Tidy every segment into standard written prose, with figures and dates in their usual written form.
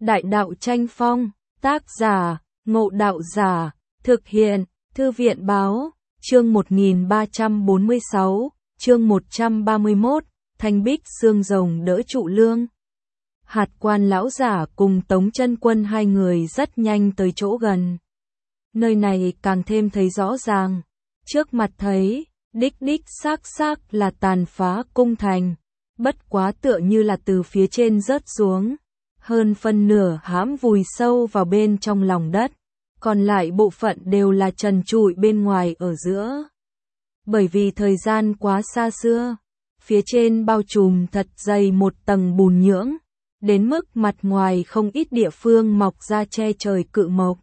Đại đạo tranh phong, tác giả, Ngộ Đạo Giả, thực hiện, Thư viện báo, chương 1346, chương 131, Thanh Bích xương rồng đỡ trụ lương. Hạt Quan lão giả cùng Tống Chân Quân hai người rất nhanh tới chỗ gần. Nơi này càng thêm thấy rõ ràng, trước mặt thấy, đích xác là tàn phá cung thành, bất quá tựa như là từ phía trên rớt xuống, hơn phân nửa hãm vùi sâu vào bên trong lòng đất, còn lại bộ phận đều là trần trụi bên ngoài ở giữa. Bởi vì thời gian quá xa xưa, phía trên bao trùm thật dày một tầng bùn nhưỡng, đến mức mặt ngoài không ít địa phương mọc ra che trời cự mộc.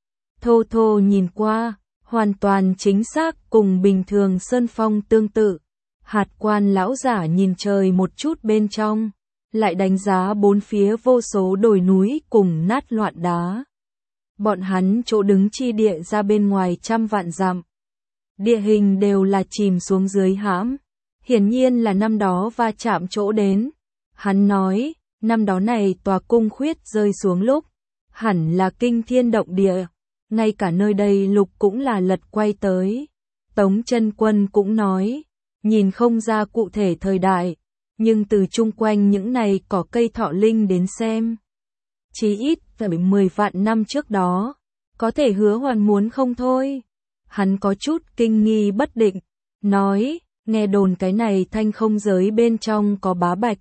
Thô thô nhìn qua, hoàn toàn chính xác cùng bình thường sơn phong tương tự. Hạt Quan lão giả nhìn trời một chút bên trong, lại đánh giá bốn phía vô số đồi núi cùng nát loạn đá. Bọn hắn chỗ đứng chi địa ra bên ngoài trăm vạn dặm. Địa hình đều là chìm xuống dưới hãm, hiển nhiên là năm đó va chạm chỗ đến. Hắn nói, năm đó này tòa cung khuyết rơi xuống lúc, hẳn là kinh thiên động địa, ngay cả nơi đây lục cũng là lật quay tới. Tống Chân Quân cũng nói, nhìn không ra cụ thể thời đại, nhưng từ chung quanh những này cỏ cây thọ linh đến xem, chí ít phải 10 vạn năm trước đó, có thể hứa hoàn muốn không thôi. Hắn có chút kinh nghi bất định, nói, nghe đồn cái này thanh không giới bên trong có Bá Bạch,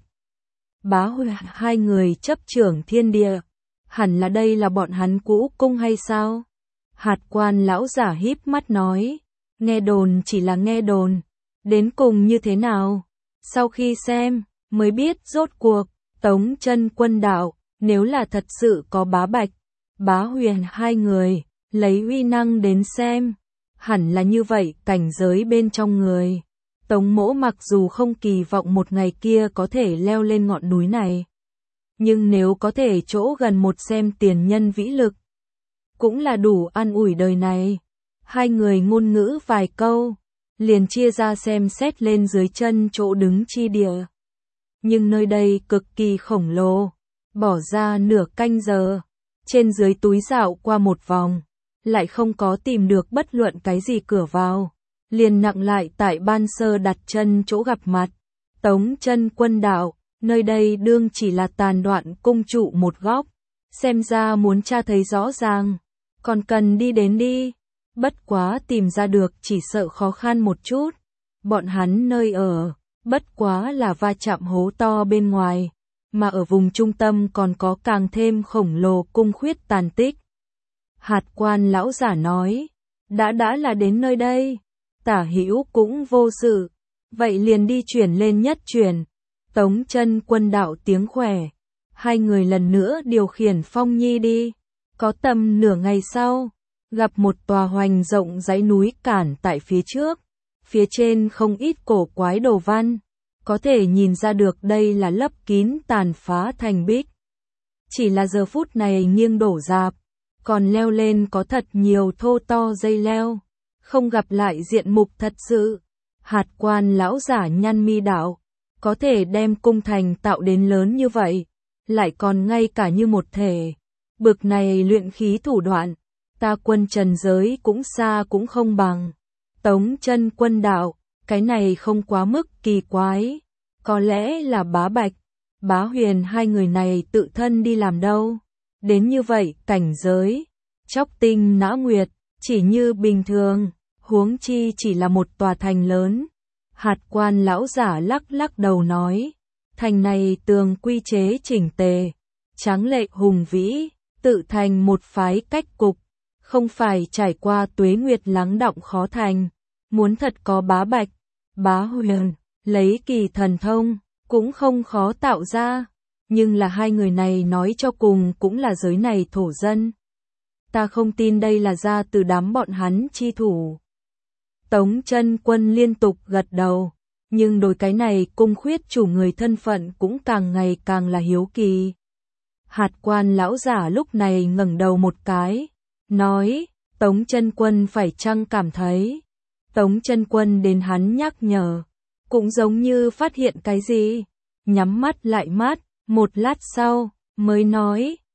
Bá Huy hai người chấp trưởng thiên địa, hẳn là đây là bọn hắn cũ cung hay sao? Hạt Quan lão giả híp mắt nói, nghe đồn chỉ là nghe đồn, đến cùng như thế nào? Sau khi xem, mới biết rốt cuộc. Tống Chân Quân đạo, nếu là thật sự có Bá Bạch, Bá Huyền hai người, lấy uy năng đến xem, hẳn là như vậy. Cảnh giới bên trong người, Tống Mỗ mặc dù không kỳ vọng một ngày kia có thể leo lên ngọn núi này, nhưng nếu có thể chỗ gần một xem tiền nhân vĩ lực, cũng là đủ an ủi đời này. Hai người ngôn ngữ vài câu, liền chia ra xem xét lên dưới chân chỗ đứng chi địa. Nhưng nơi đây cực kỳ khổng lồ, bỏ ra nửa canh giờ, trên dưới túi dạo qua một vòng, lại không có tìm được bất luận cái gì cửa vào, liền nặng lại tại ban sơ đặt chân chỗ gặp mặt. Tống Chân Quân đạo, nơi đây đương chỉ là tàn đoạn cung trụ một góc, xem ra muốn tra thấy rõ ràng, còn cần đi đến đi. Bất quá tìm ra được chỉ sợ khó khăn một chút, bọn hắn nơi ở, bất quá là va chạm hố to bên ngoài, mà ở vùng trung tâm còn có càng thêm khổng lồ cung khuyết tàn tích. Hạt Quan lão giả nói, đã là đến nơi đây, tả hữu cũng vô sự, vậy liền đi chuyển lên nhất chuyển. Tống Chân Quân đạo tiếng khỏe, hai người lần nữa điều khiển Phong Nhi đi, có tầm nửa ngày sau, gặp một tòa hoành rộng dãy núi cản tại phía trước, phía trên không ít cổ quái đồ văn, có thể nhìn ra được đây là lấp kín tàn phá thành bích. Chỉ là giờ phút này nghiêng đổ rạp, còn leo lên có thật nhiều thô to dây leo, không gặp lại diện mục thật sự. Hạt Quan lão giả nhăn mi đạo, có thể đem cung thành tạo đến lớn như vậy, lại còn ngay cả như một thể, bực này luyện khí thủ đoạn, ta quân trần giới cũng xa cũng không bằng. Tống Chân Quân đạo, cái này không quá mức kỳ quái, có lẽ là Bá Bạch, Bá Huyền hai người này tự thân đi làm đâu. Đến như vậy cảnh giới, chóc tinh nã nguyệt, chỉ như bình thường, huống chi chỉ là một tòa thành lớn. Hạt Quan lão giả lắc đầu nói, thành này tường quy chế chỉnh tề, tráng lệ hùng vĩ, tự thành một phái cách cục, không phải trải qua tuế nguyệt lắng đọng khó thành. Muốn thật có Bá Bạch, Bá Huyền, lấy kỳ thần thông, cũng không khó tạo ra, nhưng là hai người này nói cho cùng cũng là giới này thổ dân. Ta không tin đây là ra từ đám bọn hắn chi thủ. Tống Chân Quân liên tục gật đầu, nhưng đối cái này cung khuyết chủ người thân phận cũng càng ngày càng là hiếu kỳ. Hạt Quan lão giả lúc này ngẩng đầu một cái, nói, Tống Chân Quân phải chăng cảm thấy. Tống Chân Quân đến hắn nhắc nhở, cũng giống như phát hiện cái gì, nhắm mắt lại một lát sau, mới nói,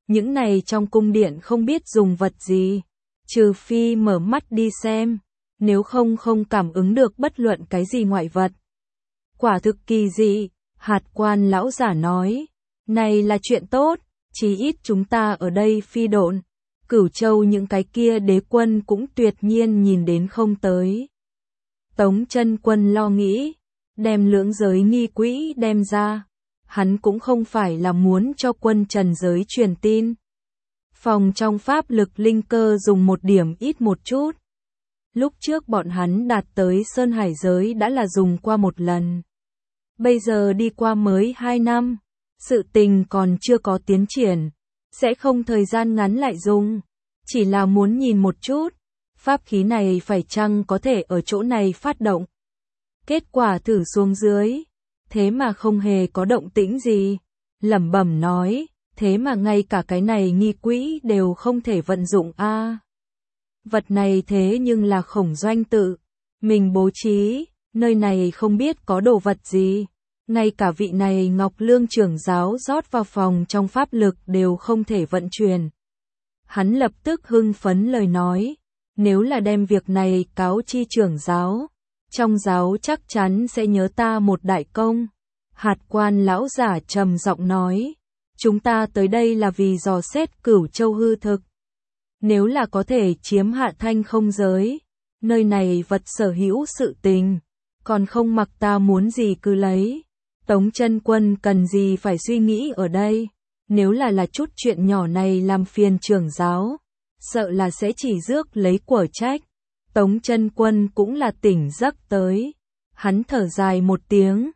những này trong cung điện không biết dùng vật gì, trừ phi mở mắt đi xem, nếu không không cảm ứng được bất luận cái gì ngoại vật. Quả thực kỳ dị, hạt quan lão giả nói, này là chuyện tốt, chí ít chúng ta ở đây phi độn, Cửu Châu những cái kia đế quân cũng tuyệt nhiên nhìn đến không tới. Tống Chân Quân lo nghĩ, đem lưỡng giới nghi quỹ đem ra, hắn cũng không phải là muốn cho quân trần giới truyền tin. Phòng trong pháp lực linh cơ dùng một điểm ít một chút. Lúc trước bọn hắn đạt tới Sơn Hải giới đã là dùng qua một lần. Bây giờ đi qua mới 2 năm, sự tình còn chưa có tiến triển, sẽ không thời gian ngắn lại dùng, chỉ là muốn nhìn một chút, pháp khí này phải chăng có thể ở chỗ này phát động. Kết quả thử xuống dưới, thế mà không hề có động tĩnh gì, lẩm bẩm nói, thế mà ngay cả cái này nghi quỹ đều không thể vận dụng a. Vật này thế nhưng là Khổng Doanh tự mình bố trí, nơi này không biết có đồ vật gì, ngay cả vị này Ngọc Lương trưởng giáo rót vào phòng trong pháp lực đều không thể vận chuyển. Hắn lập tức hưng phấn lời nói, nếu là đem việc này cáo chi trưởng giáo, trong giáo chắc chắn sẽ nhớ ta một đại công. Hạt quan lão giả trầm giọng nói, chúng ta tới đây là vì dò xét Cửu Châu hư thực. Nếu là có thể chiếm Hạ Thanh không giới, nơi này vật sở hữu sự tình, còn không mặc ta muốn gì cứ lấy. Tống Chân Quân cần gì phải suy nghĩ ở đây, nếu là chút chuyện nhỏ này làm phiền trưởng giáo, sợ là sẽ chỉ rước lấy của trách. Tống Chân Quân cũng là tỉnh giấc tới, hắn thở dài một tiếng,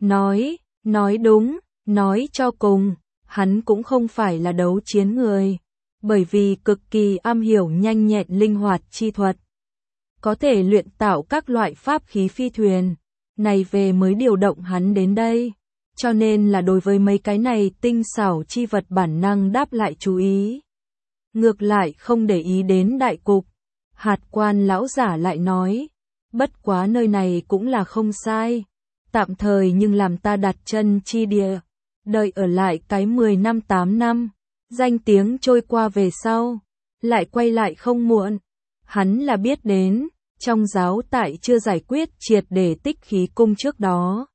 nói đúng, nói cho cùng, hắn cũng không phải là đấu chiến người, bởi vì cực kỳ am hiểu nhanh nhẹn linh hoạt chi thuật, có thể luyện tạo các loại pháp khí phi thuyền, này về mới điều động hắn đến đây, cho nên là đối với mấy cái này tinh xảo chi vật bản năng đáp lại chú ý. Ngược lại không để ý đến đại cục, hạt quan lão giả lại nói, bất quá nơi này cũng là không sai, tạm thời nhưng làm ta đặt chân chi địa, đợi ở lại cái 10 năm 8 năm, danh tiếng trôi qua về sau, lại quay lại không muộn. Hắn là biết đến, trong giáo tại chưa giải quyết triệt để Tích Khí cung trước đó,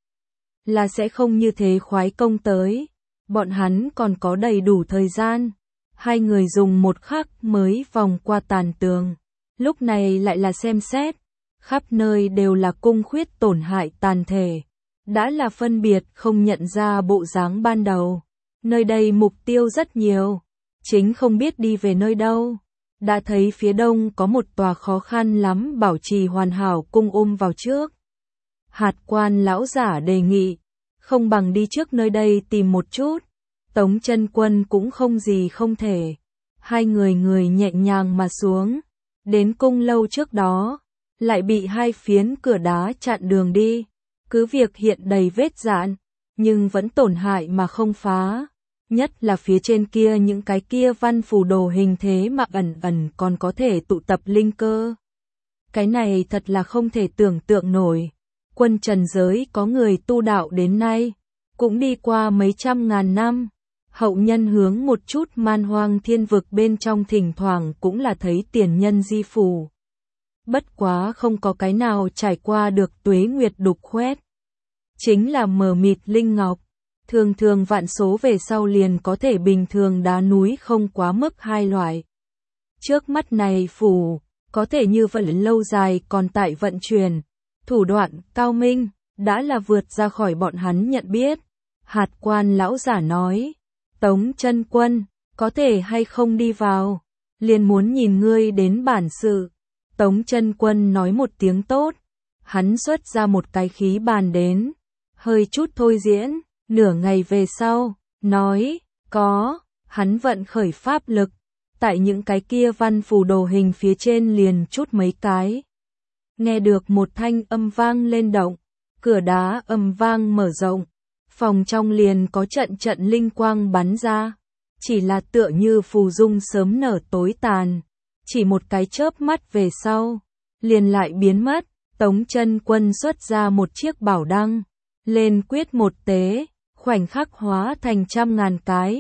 là sẽ không như thế khoái công tới, bọn hắn còn có đầy đủ thời gian. Hai người dùng một khắc mới vòng qua tàn tường, lúc này lại là xem xét, khắp nơi đều là cung khuyết tổn hại tàn thể, đã là phân biệt không nhận ra bộ dáng ban đầu. Nơi đây mục tiêu rất nhiều, chính không biết đi về nơi đâu. Đã thấy phía đông có một tòa khó khăn lắm bảo trì hoàn hảo cung ôm vào trước. Hạt quan lão giả đề nghị, không bằng đi trước nơi đây tìm một chút. Tống Chân Quân cũng không gì không thể. Hai người nhẹ nhàng mà xuống, đến cung lâu trước đó, lại bị hai phiến cửa đá chặn đường đi. Cứ việc hiện đầy vết rạn, nhưng vẫn tổn hại mà không phá. Nhất là phía trên kia những cái kia văn phù đồ hình thế mà ẩn còn có thể tụ tập linh cơ. Cái này thật là không thể tưởng tượng nổi. Quân trần giới có người tu đạo đến nay, cũng đi qua mấy trăm ngàn năm. Hậu nhân hướng một chút man hoang thiên vực bên trong thỉnh thoảng cũng là thấy tiền nhân di phù. Bất quá không có cái nào trải qua được tuế nguyệt đục khoét. Chính là mờ mịt linh ngọc. Thường thường vạn số về sau liền có thể bình thường đá núi không quá mức hai loại. Trước mắt này phù, có thể như vận lâu dài còn tại vận chuyển. Thủ đoạn cao minh, đã là vượt ra khỏi bọn hắn nhận biết. Hạt quan lão giả nói, Tống Chân Quân, có thể hay không đi vào, liền muốn nhìn ngươi đến bản sự. Tống Chân Quân nói một tiếng tốt, hắn xuất ra một cái khí bàn đến, hơi chút thôi diễn, nửa ngày về sau, nói, có, hắn vận khởi pháp lực, tại những cái kia văn phù đồ hình phía trên liền chút mấy cái. Nghe được một thanh âm vang lên động, cửa đá âm vang mở rộng, phòng trong liền có trận trận linh quang bắn ra, chỉ là tựa như phù dung sớm nở tối tàn, chỉ một cái chớp mắt về sau, liền lại biến mất. Tống Chân Quân xuất ra một chiếc bảo đăng, lên quyết một tế, khoảnh khắc hóa thành trăm ngàn cái,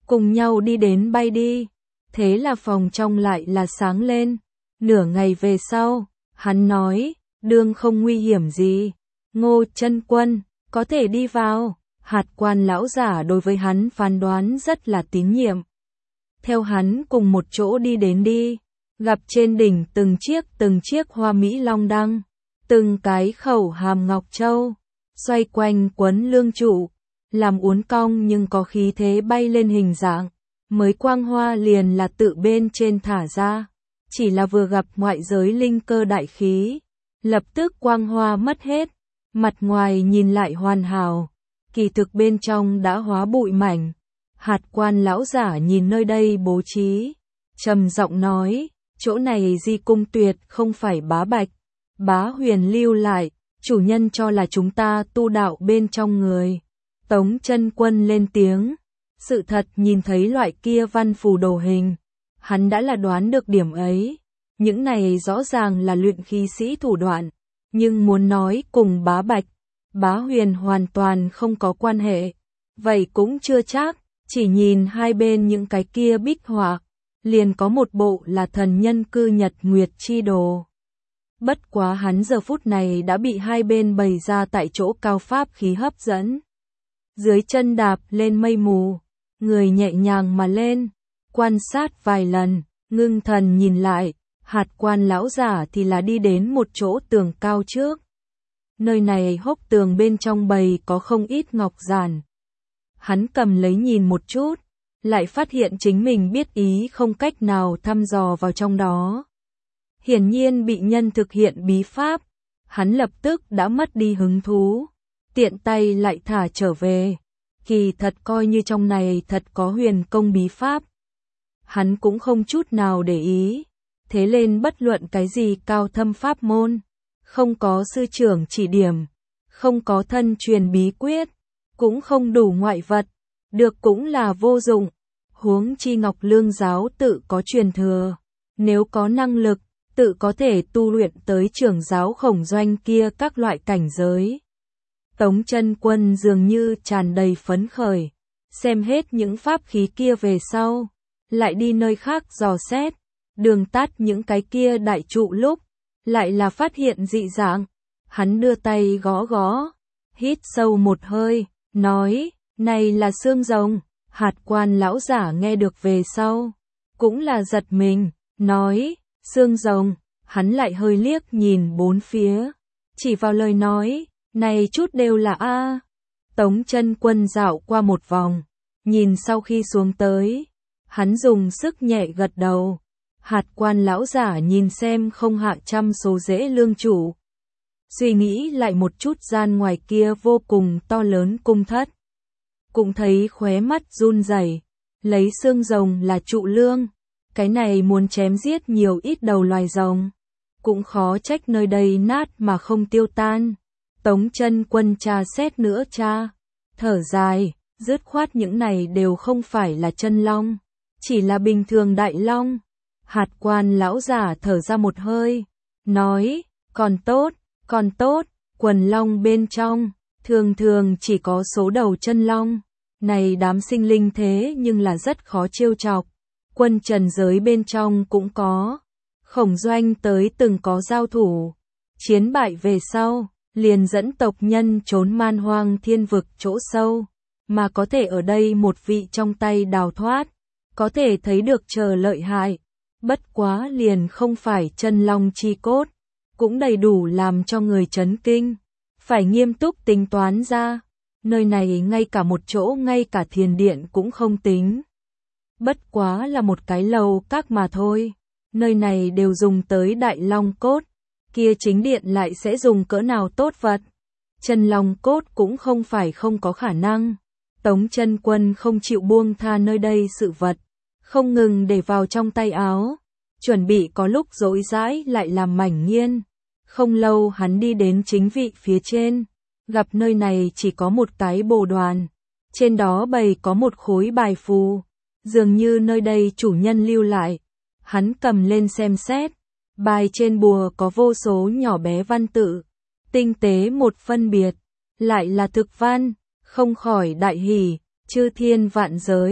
cùng nhau đi đến bay đi. Thế là phòng trong lại là sáng lên. Nửa ngày về sau, hắn nói, đương không nguy hiểm gì. Ngô Chân Quân, có thể đi vào. Hạt Quan lão giả đối với hắn phán đoán rất là tín nhiệm. Theo hắn cùng một chỗ đi đến đi, gặp trên đỉnh từng chiếc hoa mỹ long đăng, từng cái khẩu hàm ngọc châu, xoay quanh quấn lương trụ, làm uốn cong nhưng có khí thế bay lên hình dạng, mới quang hoa liền là tự bên trên thả ra, chỉ là vừa gặp ngoại giới linh cơ đại khí, lập tức quang hoa mất hết, mặt ngoài nhìn lại hoàn hảo, kỳ thực bên trong đã hóa bụi mảnh. Hạt Quan lão giả nhìn nơi đây bố trí, trầm giọng nói, chỗ này di cung tuyệt không phải Bá Bạch, Bá Huyền lưu lại, chủ nhân cho là chúng ta tu đạo bên trong người. Tống Chân Quân lên tiếng, sự thật nhìn thấy loại kia văn phù đồ hình, hắn đã là đoán được điểm ấy, những này rõ ràng là luyện khí sĩ thủ đoạn, nhưng muốn nói cùng Bá Bạch, Bá Huyền hoàn toàn không có quan hệ, vậy cũng chưa chắc. Chỉ nhìn hai bên những cái kia bích họa, liền có một bộ là thần nhân cư nhật nguyệt chi đồ. Bất quá hắn giờ phút này đã bị hai bên bày ra tại chỗ cao pháp khí hấp dẫn. Dưới chân đạp lên mây mù, người nhẹ nhàng mà lên, quan sát vài lần, ngưng thần nhìn lại, Hạt Quan lão giả thì là đi đến một chỗ tường cao trước. Nơi này hốc tường bên trong bày có không ít ngọc giản. Hắn cầm lấy nhìn một chút, lại phát hiện chính mình biết ý không cách nào thăm dò vào trong đó. Hiển nhiên bị nhân thực hiện bí pháp, hắn lập tức đã mất đi hứng thú, tiện tay lại thả trở về. Kỳ thật coi như trong này thật có huyền công bí pháp. Hắn cũng không chút nào để ý, thế lên bất luận cái gì cao thâm pháp môn, không có sư trưởng chỉ điểm, không có thân truyền bí quyết, cũng không đủ ngoại vật, được cũng là vô dụng, huống chi Ngọc Lương giáo tự có truyền thừa, nếu có năng lực, tự có thể tu luyện tới trưởng giáo Khổng Doanh kia các loại cảnh giới. Tống Chân Quân dường như tràn đầy phấn khởi, xem hết những pháp khí kia về sau, lại đi nơi khác dò xét, đường tắt những cái kia đại trụ lúc, lại là phát hiện dị dạng, hắn đưa tay gõ gõ, hít sâu một hơi, nói, này là xương rồng. Hạt Quan lão giả nghe được về sau, cũng là giật mình, nói, xương rồng, hắn lại hơi liếc nhìn bốn phía, chỉ vào lời nói, này chút đều là A. Tống Chân Quân dạo qua một vòng, nhìn sau khi xuống tới, hắn dùng sức nhẹ gật đầu. Hạt Quan lão giả nhìn xem không hạ trăm số rễ lương trụ, suy nghĩ lại một chút gian ngoài kia vô cùng to lớn cung thất, cũng thấy khóe mắt run rẩy, lấy xương rồng là trụ lương, cái này muốn chém giết nhiều ít đầu loài rồng, cũng khó trách nơi đây nát mà không tiêu tan. Tống Chân Quân tra xét nữa tra, thở dài, dứt khoát những này đều không phải là chân long, chỉ là bình thường đại long. Hạt Quan lão giả thở ra một hơi, nói, còn tốt, quần long bên trong, thường thường chỉ có số đầu chân long, này đám sinh linh thế nhưng là rất khó trêu chọc, quân trần giới bên trong cũng có, Khổng Doanh tới từng có giao thủ, chiến bại về sau, liền dẫn tộc nhân trốn man hoang thiên vực chỗ sâu, mà có thể ở đây một vị trong tay đào thoát, có thể thấy được chờ lợi hại. Bất quá liền không phải chân long chi cốt, cũng đầy đủ làm cho người chấn kinh, phải nghiêm túc tính toán ra, nơi này ngay cả một chỗ ngay cả thiền điện cũng không tính. Bất quá là một cái lầu các mà thôi, nơi này đều dùng tới đại long cốt, kia chính điện lại sẽ dùng cỡ nào tốt vật. Chân long cốt cũng không phải không có khả năng, Tống Chân Quân không chịu buông tha nơi đây sự vật. Không ngừng để vào trong tay áo, chuẩn bị có lúc rỗi rãi lại làm mảnh nghiên. Không lâu hắn đi đến chính vị phía trên, gặp nơi này chỉ có một cái bồ đoàn, trên đó bày có một khối bài phù, dường như nơi đây chủ nhân lưu lại. Hắn cầm lên xem xét, bài trên bùa có vô số nhỏ bé văn tự, tinh tế một phân biệt, lại là thực văn, không khỏi đại hỉ, chư thiên vạn giới.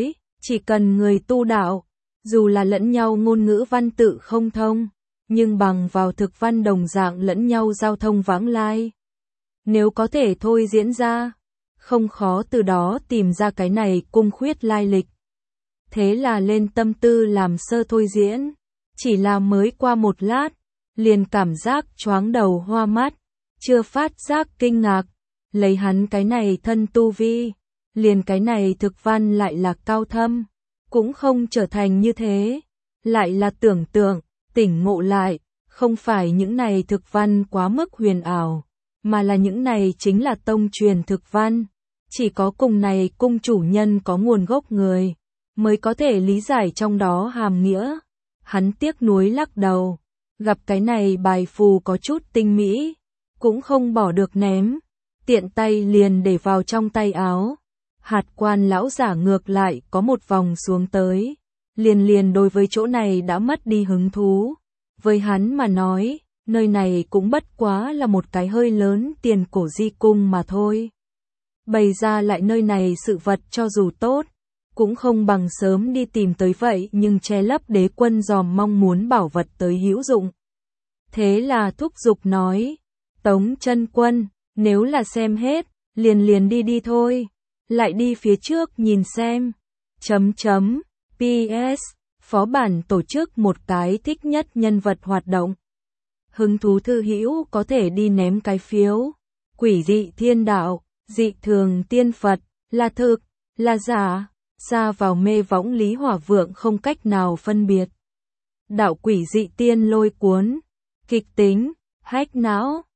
Chỉ cần người tu đạo, dù là lẫn nhau ngôn ngữ văn tự không thông, nhưng bằng vào thực văn đồng dạng lẫn nhau giao thông vãng lai. Nếu có thể thôi diễn ra, không khó từ đó tìm ra cái này cung khuyết lai lịch. Thế là lên tâm tư làm sơ thôi diễn, chỉ là mới qua một lát, liền cảm giác choáng đầu hoa mắt, chưa phát giác kinh ngạc, lấy hắn cái này thân tu vi, liền cái này thực văn lại là cao thâm, cũng không trở thành như thế, lại là tưởng tượng, tỉnh ngộ lại, không phải những này thực văn quá mức huyền ảo, mà là những này chính là tông truyền thực văn, chỉ có cùng này cung chủ nhân có nguồn gốc người, mới có thể lý giải trong đó hàm nghĩa. Hắn tiếc nuối lắc đầu, gặp cái này bài phù có chút tinh mỹ, cũng không bỏ được ném, tiện tay liền để vào trong tay áo. Hạt Quan lão giả ngược lại có một vòng xuống tới, liền đối với chỗ này đã mất đi hứng thú. Với hắn mà nói, nơi này cũng bất quá là một cái hơi lớn tiền cổ di cung mà thôi. Bày ra lại nơi này sự vật cho dù tốt, cũng không bằng sớm đi tìm tới vậy nhưng che lấp đế quân dòm mong muốn bảo vật tới hữu dụng. Thế là thúc giục nói, Tống chân quân, nếu là xem hết, liền đi thôi, lại đi phía trước nhìn xem. PS, phó bản tổ chức một cái thích nhất nhân vật hoạt động. Hứng thú thư hữu có thể đi ném cái phiếu. Quỷ dị thiên đạo, dị thường tiên Phật, là thực, là giả, xa vào mê võng Lý Hỏa Vượng không cách nào phân biệt. Đạo quỷ dị tiên lôi cuốn, kịch tính, hách não.